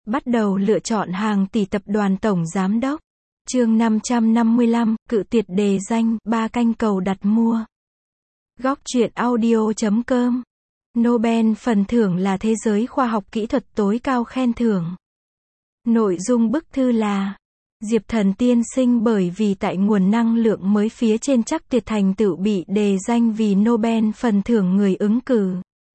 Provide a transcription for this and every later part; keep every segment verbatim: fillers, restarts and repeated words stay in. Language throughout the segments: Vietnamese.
Bắt đầu lựa chọn hàng tỷ tập đoàn tổng giám đốc. Chương năm trăm năm mươi lăm, cự tuyệt đề danh, ba canh cầu đặt mua. Góc truyện audio chấm com. Nobel phần thưởng là thế giới khoa học kỹ thuật tối cao khen thưởng. Nội dung bức thư là: Diệp Thần tiên sinh bởi vì tại nguồn năng lượng mới phía trên chắc tuyệt thành tựu bị đề danh vì Nobel phần thưởng người ứng cử.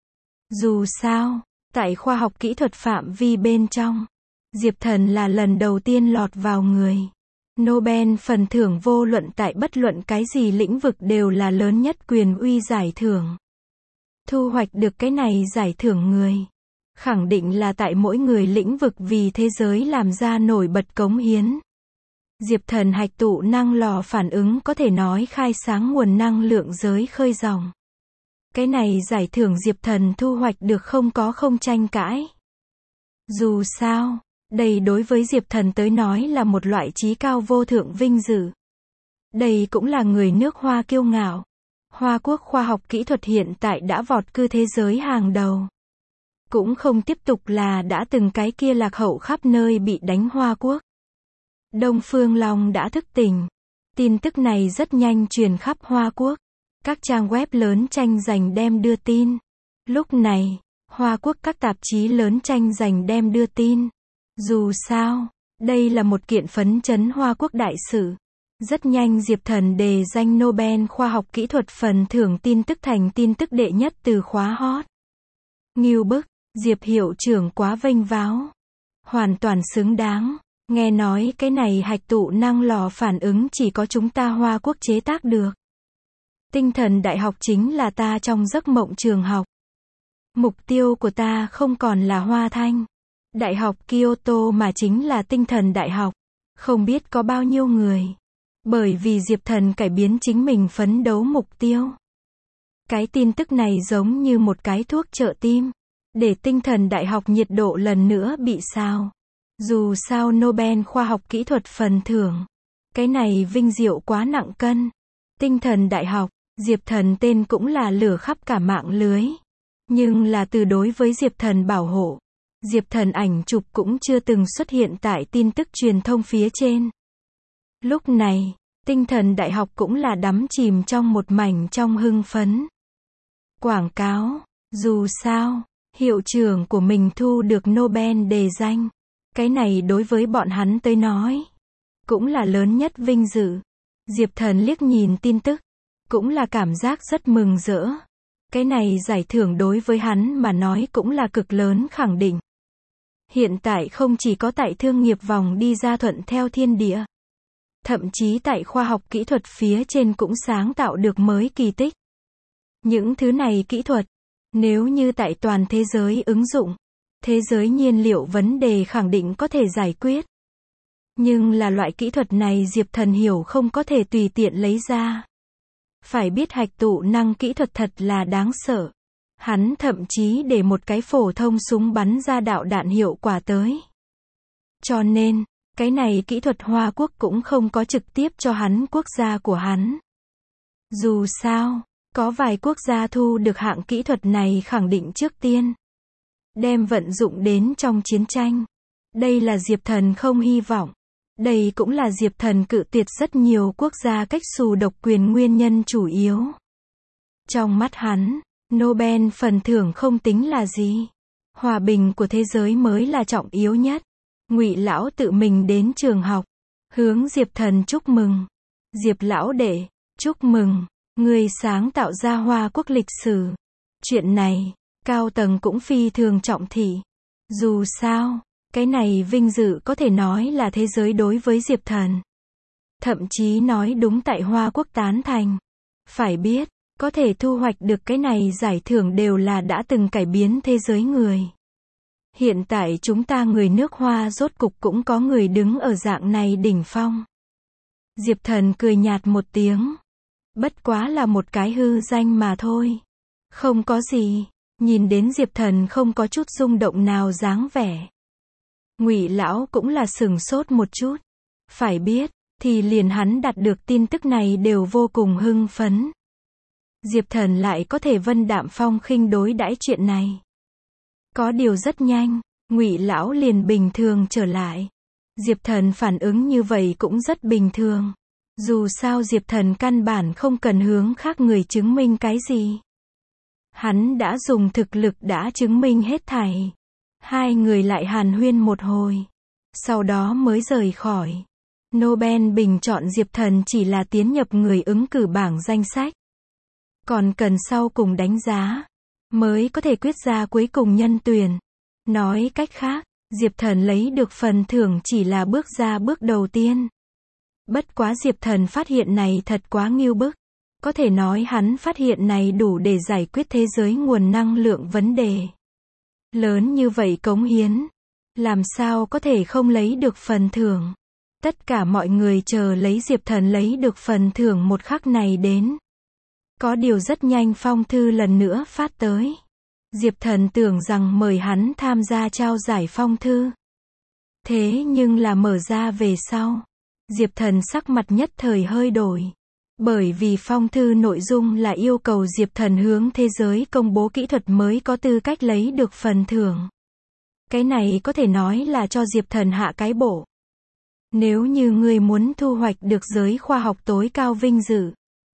Dù sao, tại khoa học kỹ thuật phạm vi bên trong, Diệp Thần là lần đầu tiên lọt vào người Nobel phần thưởng, vô luận tại bất luận cái gì lĩnh vực đều là lớn nhất quyền uy giải thưởng. Thu hoạch được cái này giải thưởng người, khẳng định là tại mỗi người lĩnh vực vì thế giới làm ra nổi bật cống hiến. Diệp Thần hạch tụ năng lò phản ứng có thể nói khai sáng nguồn năng lượng giới khơi dòng. Cái này giải thưởng Diệp Thần thu hoạch được không có không tranh cãi. Dù sao, đây đối với Diệp Thần tới nói là một loại chí cao vô thượng vinh dự. Đây cũng là người nước Hoa kiêu ngạo. Hoa Quốc khoa học kỹ thuật hiện tại đã vọt cư thế giới hàng đầu. Cũng không tiếp tục là đã từng cái kia lạc hậu khắp nơi bị đánh Hoa Quốc. Đông Phương Long đã thức tỉnh. Tin tức này rất nhanh truyền khắp Hoa Quốc. Các trang web lớn tranh giành đem đưa tin. Lúc này, Hoa Quốc các tạp chí lớn tranh giành đem đưa tin. Dù sao, đây là một kiện phấn chấn Hoa Quốc đại sự. Rất nhanh Diệp Thần đề danh Nobel khoa học kỹ thuật phần thưởng tin tức thành tin tức đệ nhất từ khóa hot. Ngưu bức, Diệp hiệu trưởng quá vênh váo. Hoàn toàn xứng đáng. Nghe nói cái này hạch tụ năng lò phản ứng chỉ có chúng ta Hoa Quốc chế tác được. Tinh thần đại học chính là ta trong giấc mộng trường học. Mục tiêu của ta không còn là Hoa Thanh, Đại học Kyoto mà chính là tinh thần đại học. Không biết có bao nhiêu người, bởi vì Diệp Thần cải biến chính mình phấn đấu mục tiêu. Cái tin tức này giống như một cái thuốc trợ tim, để tinh thần đại học nhiệt độ lần nữa bị sao. Dù sao Nobel khoa học kỹ thuật phần thưởng, cái này vinh diệu quá nặng cân. Tinh thần đại học, Diệp Thần tên cũng là lửa khắp cả mạng lưới. Nhưng là từ đối với Diệp Thần bảo hộ, Diệp Thần ảnh chụp cũng chưa từng xuất hiện tại tin tức truyền thông phía trên. Lúc này, tinh thần đại học cũng là đắm chìm trong một mảnh trong hưng phấn. Quảng cáo, dù sao, hiệu trưởng của mình thu được Nobel đề danh. Cái này đối với bọn hắn tới nói, cũng là lớn nhất vinh dự. Diệp Thần liếc nhìn tin tức, cũng là cảm giác rất mừng rỡ. Cái này giải thưởng đối với hắn mà nói cũng là cực lớn khẳng định. Hiện tại không chỉ có tại thương nghiệp vòng đi ra thuận theo thiên địa, thậm chí tại khoa học kỹ thuật phía trên cũng sáng tạo được mới kỳ tích. Những thứ này kỹ thuật, nếu như tại toàn thế giới ứng dụng, thế giới nhiên liệu vấn đề khẳng định có thể giải quyết. Nhưng là loại kỹ thuật này Diệp Thần hiểu không có thể tùy tiện lấy ra. Phải biết hạch tụ năng kỹ thuật thật là đáng sợ. Hắn thậm chí để một cái phổ thông súng bắn ra đạo đạn hiệu quả tới. Cho nên, cái này kỹ thuật Hoa Quốc cũng không có trực tiếp cho hắn quốc gia của hắn. Dù sao, có vài quốc gia thu được hạng kỹ thuật này khẳng định trước tiên đem vận dụng đến trong chiến tranh. Đây là Diệp Thần không hy vọng. Đây cũng là Diệp Thần cự tuyệt rất nhiều quốc gia cách xù độc quyền nguyên nhân chủ yếu. Trong mắt hắn, Nobel phần thưởng không tính là gì. Hòa bình của thế giới mới là trọng yếu nhất. Ngụy lão tự mình đến trường học, hướng Diệp Thần chúc mừng. Diệp lão đệ, chúc mừng, người sáng tạo ra Hoa Quốc lịch sử. Chuyện này, cao tầng cũng phi thường trọng thị. Dù sao, cái này vinh dự có thể nói là thế giới đối với Diệp Thần. Thậm chí nói đúng tại Hoa Quốc tán thành. Phải biết, có thể thu hoạch được cái này giải thưởng đều là đã từng cải biến thế giới người. Hiện tại chúng ta người nước Hoa rốt cục cũng có người đứng ở dạng này đỉnh phong. Diệp Thần cười nhạt một tiếng. Bất quá là một cái hư danh mà thôi. Không có gì. Nhìn đến Diệp Thần không có chút rung động nào dáng vẻ. Ngụy lão cũng là sửng sốt một chút. Phải biết, thì liền hắn đạt được tin tức này đều vô cùng hưng phấn. Diệp Thần lại có thể vân đạm phong khinh đối đãi chuyện này. Có điều rất nhanh, Ngụy lão liền bình thường trở lại. Diệp Thần phản ứng như vậy cũng rất bình thường. Dù sao Diệp Thần căn bản không cần hướng khác người chứng minh cái gì. Hắn đã dùng thực lực đã chứng minh hết thảy. Hai người lại hàn huyên một hồi. Sau đó mới rời khỏi. Nobel bình chọn Diệp Thần chỉ là tiến nhập người ứng cử bảng danh sách. Còn cần sau cùng đánh giá, mới có thể quyết ra cuối cùng nhân tuyển. Nói cách khác, Diệp Thần lấy được phần thưởng chỉ là bước ra bước đầu tiên. Bất quá Diệp Thần phát hiện này thật quá ngưu bức. Có thể nói hắn phát hiện này đủ để giải quyết thế giới nguồn năng lượng vấn đề. Lớn như vậy cống hiến, làm sao có thể không lấy được phần thưởng. Tất cả mọi người chờ lấy Diệp Thần lấy được phần thưởng một khắc này đến. Có điều rất nhanh phong thư lần nữa phát tới. Diệp Thần tưởng rằng mời hắn tham gia trao giải phong thư. Thế nhưng là mở ra về sau. Diệp Thần sắc mặt nhất thời hơi đổi. Bởi vì phong thư nội dung là yêu cầu Diệp Thần hướng thế giới công bố kỹ thuật mới có tư cách lấy được phần thưởng. Cái này có thể nói là cho Diệp Thần hạ cái bộ. Nếu như ngươi muốn thu hoạch được giới khoa học tối cao vinh dự,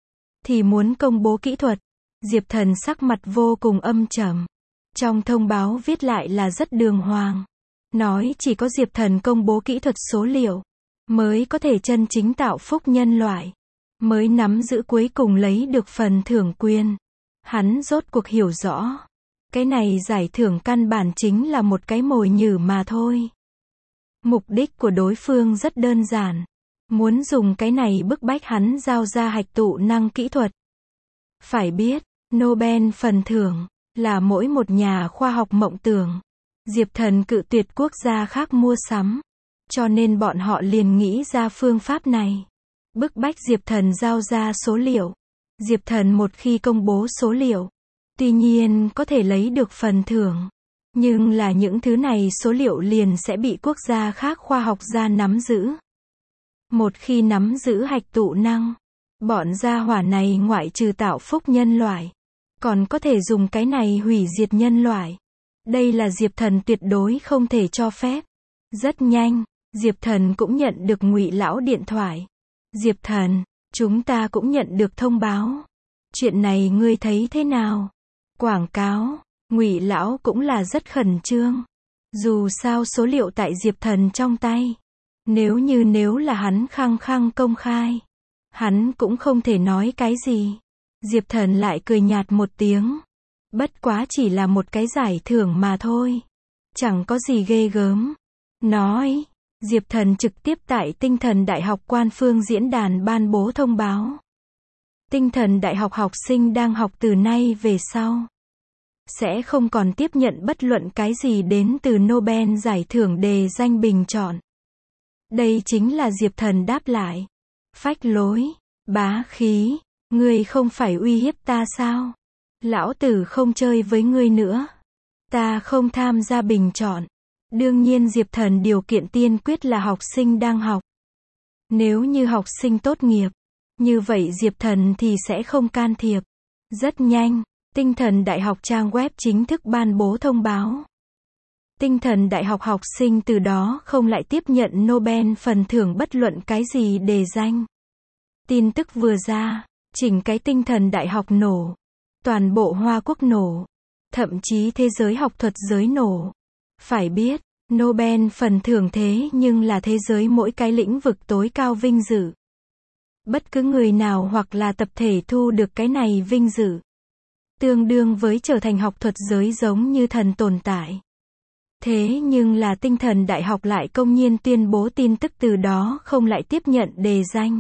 thì muốn công bố kỹ thuật. Diệp Thần sắc mặt vô cùng âm trầm. Trong thông báo viết lại là rất đường hoàng. Nói chỉ có Diệp Thần công bố kỹ thuật số liệu, mới có thể chân chính tạo phúc nhân loại. Mới nắm giữ cuối cùng lấy được phần thưởng quyền. Hắn rốt cuộc hiểu rõ. Cái này giải thưởng căn bản chính là một cái mồi nhử mà thôi. Mục đích của đối phương rất đơn giản. Muốn dùng cái này bức bách hắn giao ra hạch tụ năng kỹ thuật. Phải biết, Nobel phần thưởng là mỗi một nhà khoa học mộng tưởng. Diệp Thần cự tuyệt quốc gia khác mua sắm. Cho nên bọn họ liền nghĩ ra phương pháp này. Bức bách Diệp Thần giao ra số liệu. Diệp Thần một khi công bố số liệu, tuy nhiên có thể lấy được phần thưởng. Nhưng là những thứ này số liệu liền sẽ bị quốc gia khác khoa học gia nắm giữ. Một khi nắm giữ hạch tụ năng, bọn gia hỏa này ngoại trừ tạo phúc nhân loại, còn có thể dùng cái này hủy diệt nhân loại. Đây là Diệp Thần tuyệt đối không thể cho phép. Rất nhanh, Diệp Thần cũng nhận được Ngụy lão điện thoại. Diệp Thần, chúng ta cũng nhận được thông báo. Chuyện này ngươi thấy thế nào? Quảng cáo, Ngụy lão cũng là rất khẩn trương. Dù sao số liệu tại Diệp Thần trong tay. Nếu như nếu là hắn khăng khăng công khai, hắn cũng không thể nói cái gì. Diệp Thần lại cười nhạt một tiếng. Bất quá chỉ là một cái giải thưởng mà thôi. Chẳng có gì ghê gớm. Nói, Diệp Thần trực tiếp tại Tinh thần Đại học Quan Phương diễn đàn ban bố thông báo. Tinh thần Đại học học sinh đang học từ nay về sau sẽ không còn tiếp nhận bất luận cái gì đến từ Nobel giải thưởng đề danh bình chọn. Đây chính là Diệp Thần đáp lại. Phách lối, bá khí, ngươi không phải uy hiếp ta sao? Lão tử không chơi với ngươi nữa. Ta không tham gia bình chọn. Đương nhiên Diệp Thần điều kiện tiên quyết là học sinh đang học. Nếu như học sinh tốt nghiệp, như vậy Diệp Thần thì sẽ không can thiệp. Rất nhanh, Tinh thần Đại học trang web chính thức ban bố thông báo. Tinh thần Đại học học sinh từ đó không lại tiếp nhận Nobel phần thưởng bất luận cái gì đề danh. Tin tức vừa ra, chỉnh cái Tinh thần Đại học nổ. Toàn bộ Hoa Quốc nổ. Thậm chí thế giới học thuật giới nổ. Phải biết, Nobel phần thưởng thế nhưng là thế giới mỗi cái lĩnh vực tối cao vinh dự. Bất cứ người nào hoặc là tập thể thu được cái này vinh dự, tương đương với trở thành học thuật giới giống như thần tồn tại. Thế nhưng là Tinh thần Đại học lại công nhiên tuyên bố tin tức từ đó không lại tiếp nhận đề danh.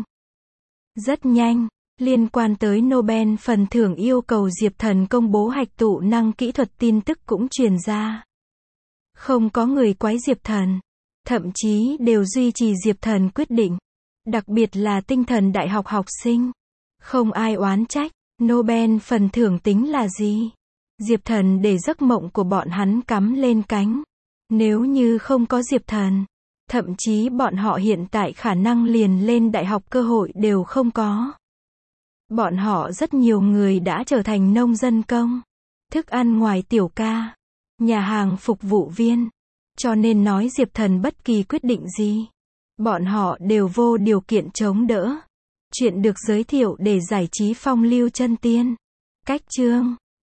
Rất nhanh, liên quan tới Nobel phần thưởng yêu cầu Diệp Thần công bố hạch tụ năng kỹ thuật tin tức cũng truyền ra. Không có người quái Diệp Thần, thậm chí đều duy trì Diệp Thần quyết định. Đặc biệt là Tinh thần Đại học học sinh. Không ai oán trách, Nobel phần thưởng tính là gì? Diệp Thần để giấc mộng của bọn hắn cắm lên cánh. Nếu như không có Diệp Thần, thậm chí bọn họ hiện tại khả năng liền lên đại học cơ hội đều không có. Bọn họ rất nhiều người đã trở thành nông dân công, thức ăn ngoài tiểu ca, nhà hàng phục vụ viên, Cho nên nói Diệp Thần bất kỳ quyết định gì, bọn họ đều vô điều kiện chống đỡ. Chuyện được giới thiệu để giải trí phong lưu chân tiên. Cách chương